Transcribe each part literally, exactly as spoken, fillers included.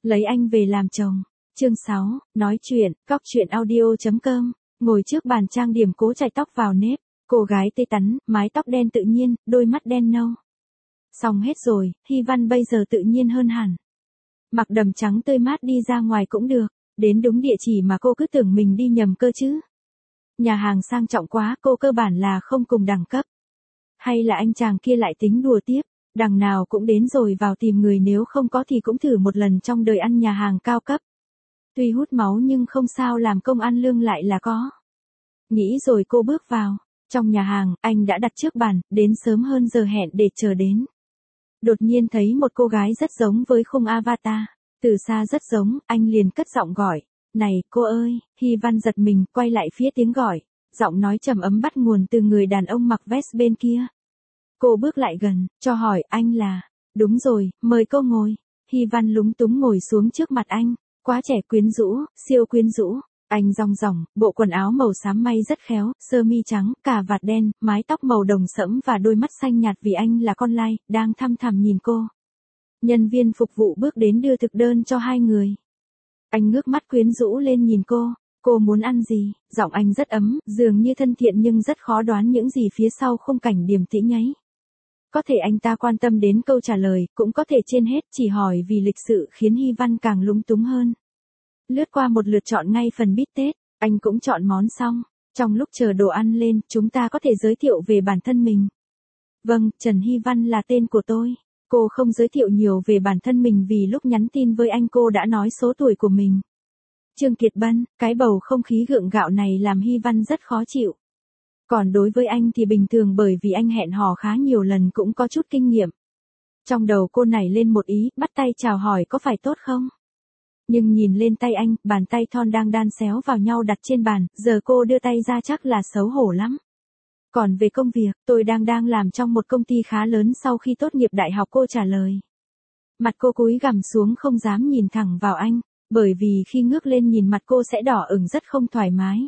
Lấy anh về làm chồng. Chương sáu, nói chuyện, cóc truyện audio chấm com, ngồi trước bàn trang điểm cố chải tóc vào nếp, cô gái tê tắn, mái tóc đen tự nhiên, đôi mắt đen nâu. Xong hết rồi, Hy Văn bây giờ tự nhiên hơn hẳn. Mặc đầm trắng tươi mát đi ra ngoài cũng được, đến đúng địa chỉ mà cô cứ tưởng mình đi nhầm cơ chứ. Nhà hàng sang trọng quá, cô cơ bản là không cùng đẳng cấp. Hay là anh chàng kia lại tính đùa tiếp, đằng nào cũng đến rồi vào tìm người, nếu không có thì cũng thử một lần trong đời ăn nhà hàng cao cấp. Tuy hút máu nhưng không sao, làm công ăn lương lại là có. Nghĩ rồi cô bước vào. Trong nhà hàng, anh đã đặt trước bàn, đến sớm hơn giờ hẹn để chờ đến. Đột nhiên thấy một cô gái rất giống với khung avatar. Từ xa rất giống, anh liền cất giọng gọi. Này, cô ơi. Hy Văn giật mình, quay lại phía tiếng gọi. Giọng nói trầm ấm bắt nguồn từ người đàn ông mặc vest bên kia. Cô bước lại gần, cho hỏi anh là. Đúng rồi, mời cô ngồi. Hy Văn lúng túng ngồi xuống trước mặt anh. Quá trẻ, quyến rũ, siêu quyến rũ. Anh rong ròng, bộ quần áo màu xám may rất khéo, sơ mi trắng, cà vạt đen, mái tóc màu đồng sẫm và đôi mắt xanh nhạt vì anh là con lai, đang thăm thẳm nhìn cô. Nhân viên phục vụ bước đến đưa thực đơn cho hai người. Anh ngước mắt quyến rũ lên nhìn cô, cô muốn ăn gì? Giọng anh rất ấm, dường như thân thiện nhưng rất khó đoán những gì phía sau khung cảnh điềm tĩnh ấy. Có thể anh ta quan tâm đến câu trả lời, cũng có thể trên hết chỉ hỏi vì lịch sự, khiến Hy Văn càng lúng túng hơn. Lướt qua một lượt chọn ngay phần bít tết, anh cũng chọn món xong. Trong lúc chờ đồ ăn lên, chúng ta có thể giới thiệu về bản thân mình. Vâng, Trần Hy Văn là tên của tôi. Cô không giới thiệu nhiều về bản thân mình vì lúc nhắn tin với anh cô đã nói số tuổi của mình. Trương Kiệt Bân, cái bầu không khí gượng gạo này làm Hy Văn rất khó chịu. Còn đối với anh thì bình thường, bởi vì anh hẹn hò khá nhiều lần cũng có chút kinh nghiệm. Trong đầu cô nảy lên một ý, bắt tay chào hỏi có phải tốt không? Nhưng nhìn lên tay anh, bàn tay thon đang đan xéo vào nhau đặt trên bàn, giờ cô đưa tay ra chắc là xấu hổ lắm. Còn về công việc, tôi đang đang làm trong một công ty khá lớn sau khi tốt nghiệp đại học, cô trả lời. Mặt cô cúi gằm xuống không dám nhìn thẳng vào anh, bởi vì khi ngước lên nhìn mặt cô sẽ đỏ ửng rất không thoải mái.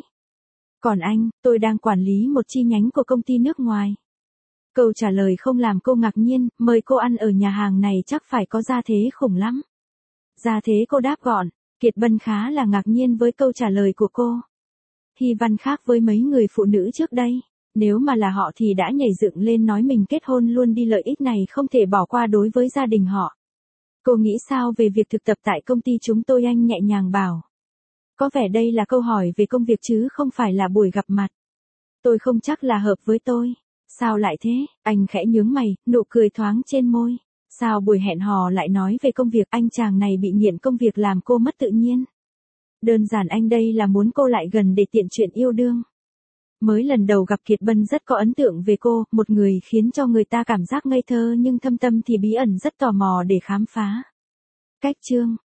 Còn anh, tôi đang quản lý một chi nhánh của công ty nước ngoài. Câu trả lời không làm cô ngạc nhiên, mời cô ăn ở nhà hàng này chắc phải có gia thế khủng lắm. Gia thế, cô đáp gọn. Kiệt Bân khá là ngạc nhiên với câu trả lời của cô. Hy Văn khác với mấy người phụ nữ trước đây. Nếu mà là họ thì đã nhảy dựng lên nói mình kết hôn luôn đi, lợi ích này không thể bỏ qua đối với gia đình họ. Cô nghĩ sao về việc thực tập tại công ty chúng tôi? Anh nhẹ nhàng bảo. Có vẻ đây là câu hỏi về công việc chứ không phải là buổi gặp mặt. Tôi không chắc là hợp với tôi. Sao lại thế? Anh khẽ nhướng mày, nụ cười thoáng trên môi. Sao buổi hẹn hò lại nói về công việc? Anh chàng này bị nghiện công việc làm cô mất tự nhiên. Đơn giản anh đây là muốn cô lại gần để tiện chuyện yêu đương. Mới lần đầu gặp Kiệt Bân rất có ấn tượng về cô, một người khiến cho người ta cảm giác ngây thơ nhưng thâm tâm thì bí ẩn, rất tò mò để khám phá. Cách chương,